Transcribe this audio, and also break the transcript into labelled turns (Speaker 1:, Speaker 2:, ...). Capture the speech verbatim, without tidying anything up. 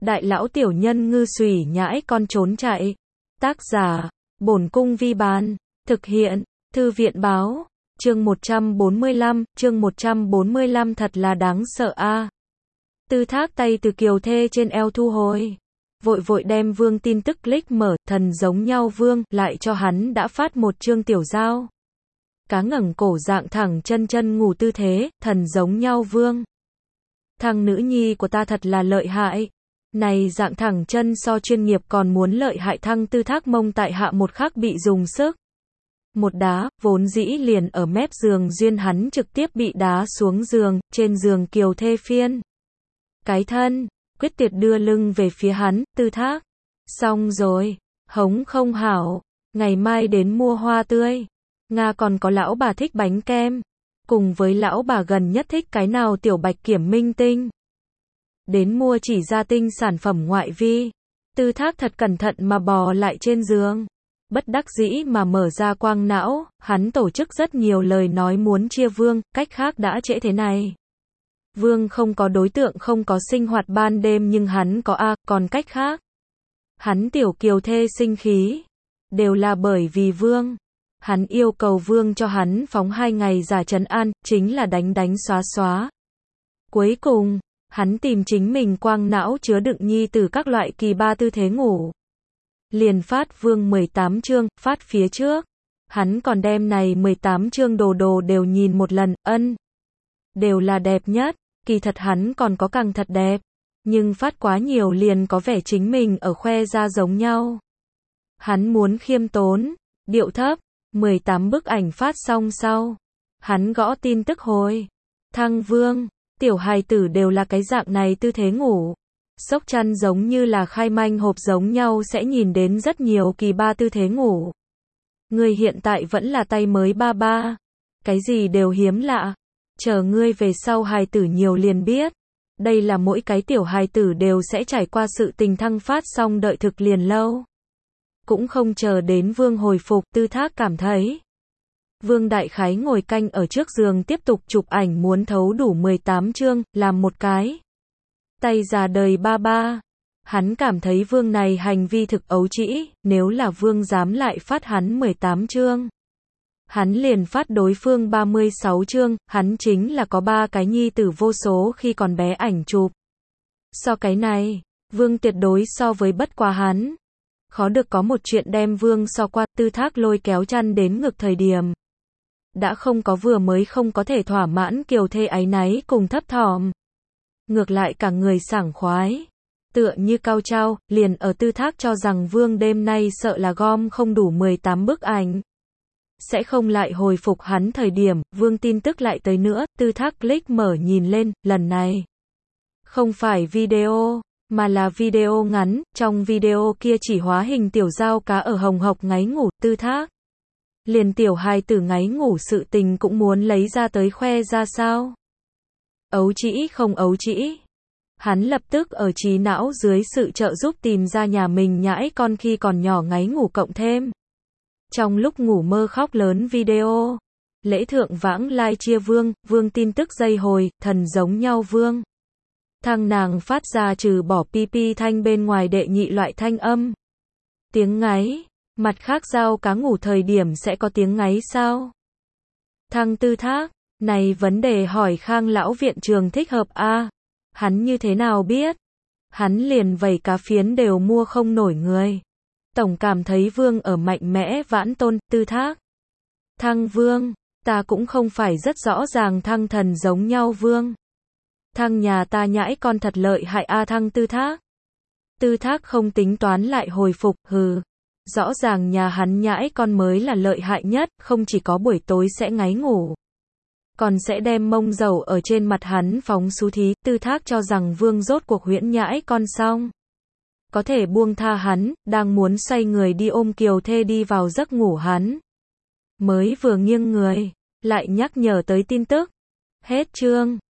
Speaker 1: Đại lão tiểu nhân ngư xùy nhãi con trốn chạy. Tác giả, Bổn Cung Vi Bán. Thực hiện, Thư viện Báo. Chương một trăm bốn mươi lăm, chương một trăm bốn mươi lăm thật là đáng sợ a. À. Tư Thác tay từ kiều thê trên eo thu hồi. Vội vội đem Vương tin tức click mở, thần giống nhau Vương, lại cho hắn đã phát một chương tiểu giao. Cá ngẩng cổ dạng thẳng chân chân ngủ tư thế, thần giống nhau Vương. Thằng nữ nhi của ta thật là lợi hại. Này dạng thẳng chân so chuyên nghiệp còn muốn lợi hại. Thăng Tư Thác mông tại hạ một khắc bị dùng sức. Một đá, vốn dĩ liền ở mép giường duyên hắn trực tiếp bị đá xuống giường, trên giường kiều thê phiên. Cái thân, quyết tuyệt đưa lưng về phía hắn, Tư Thác. Xong rồi, hống không hảo, ngày mai đến mua hoa tươi. Nga còn có lão bà thích bánh kem. Cùng với lão bà gần nhất thích cái nào tiểu bạch kiểm minh tinh. Đến mua chỉ gia tinh sản phẩm ngoại vi. Tư Thác thật cẩn thận mà bò lại trên giường. Bất đắc dĩ mà mở ra quang não, hắn tổ chức rất nhiều lời nói muốn chia Vương, cách khác đã trễ thế này. Vương không có đối tượng không có sinh hoạt ban đêm nhưng hắn có a, còn cách khác. Hắn tiểu kiều thê sinh khí. Đều là bởi vì Vương. Hắn yêu cầu Vương cho hắn phóng hai ngày giả trấn an, chính là đánh đánh xóa xóa. Cuối cùng, hắn tìm chính mình quang não chứa đựng nhi từ các loại kỳ ba tư thế ngủ. Liền phát Vương mười tám chương, phát phía trước. Hắn còn đem này mười tám chương đồ đồ đều nhìn một lần, ân. Đều là đẹp nhất, kỳ thật hắn còn có càng thật đẹp. Nhưng phát quá nhiều liền có vẻ chính mình ở khoe ra giống nhau. Hắn muốn khiêm tốn, điệu thấp, mười tám bức ảnh phát xong sau. Hắn gõ tin tức hồi. Thăng Vương, tiểu hài tử đều là cái dạng này tư thế ngủ. Sốc chăn giống như là khai manh hộp giống nhau sẽ nhìn đến rất nhiều kỳ ba tư thế ngủ. Ngươi hiện tại vẫn là tay mới ba ba. Cái gì đều hiếm lạ. Chờ ngươi về sau hài tử nhiều liền biết. Đây là mỗi cái tiểu hài tử đều sẽ trải qua sự tình thăng phát xong đợi thực liền lâu. Cũng không chờ đến Vương hồi phục, Tư Thác cảm thấy. Vương đại khái ngồi canh ở trước giường tiếp tục chụp ảnh muốn thấu đủ mười tám chương, làm một cái. Tay già đời ba ba. Hắn cảm thấy Vương này hành vi thực ấu trĩ, nếu là Vương dám lại phát hắn mười tám chương. Hắn liền phát đối phương ba mươi sáu chương, hắn chính là có ba cái nhi tử vô số khi còn bé ảnh chụp. So cái này, Vương tuyệt đối so với bất quá hắn. Khó được có một chuyện đem Vương so qua, Tư Thác lôi kéo chăn đến ngực thời điểm. Đã không có vừa mới không có thể thỏa mãn kiều thê áy náy cùng thấp thỏm. Ngược lại cả người sảng khoái. Tựa như cao trao, liền ở Tư Thác cho rằng Vương đêm nay sợ là gom không đủ mười tám bức ảnh. Sẽ không lại hồi phục hắn thời điểm, Vương tin tức lại tới nữa, Tư Thác click mở nhìn lên, lần này. Không phải video, mà là video ngắn, trong video kia chỉ hóa hình tiểu giao cá ở hồng hộc ngáy ngủ, Tư Thác. Liền tiểu hài tử ngáy ngủ sự tình cũng muốn lấy ra tới khoe ra sao. Ấu trĩ không ấu trĩ. Hắn lập tức ở trí não dưới sự trợ giúp tìm ra nhà mình nhãi con khi còn nhỏ ngáy ngủ cộng thêm. Trong lúc ngủ mơ khóc lớn video. Lễ thượng vãng lai chia Vương, Vương tin tức dây hồi, thần giống nhau Vương. Thằng nàng phát ra trừ bỏ pi pi thanh bên ngoài đệ nhị loại thanh âm. Tiếng ngáy, mặt khác giao cá ngủ thời điểm sẽ có tiếng ngáy sao? Thăng Tư Thác, này vấn đề hỏi Khang lão viện trường thích hợp a. À? Hắn như thế nào biết? Hắn liền vẩy cá phiến đều mua không nổi người. Tổng cảm thấy Vương ở mạnh mẽ vãn tôn, Tư Thác. Thăng Vương, ta cũng không phải rất rõ ràng thăng thần giống nhau Vương. Thăng nhà ta nhãi con thật lợi hại a. Thăng Tư Thác. Tư Thác không tính toán lại hồi phục, hừ. Rõ ràng nhà hắn nhãi con mới là lợi hại nhất, không chỉ có buổi tối sẽ ngáy ngủ. Còn sẽ đem mông dầu ở trên mặt hắn phóng xú thí, Tư Thác cho rằng Vương rốt cuộc huyễn nhãi con xong. Có thể buông tha hắn, đang muốn xoay người đi ôm kiều thê đi vào giấc ngủ hắn. Mới vừa nghiêng người, lại nhắc nhở tới tin tức. Hết chương.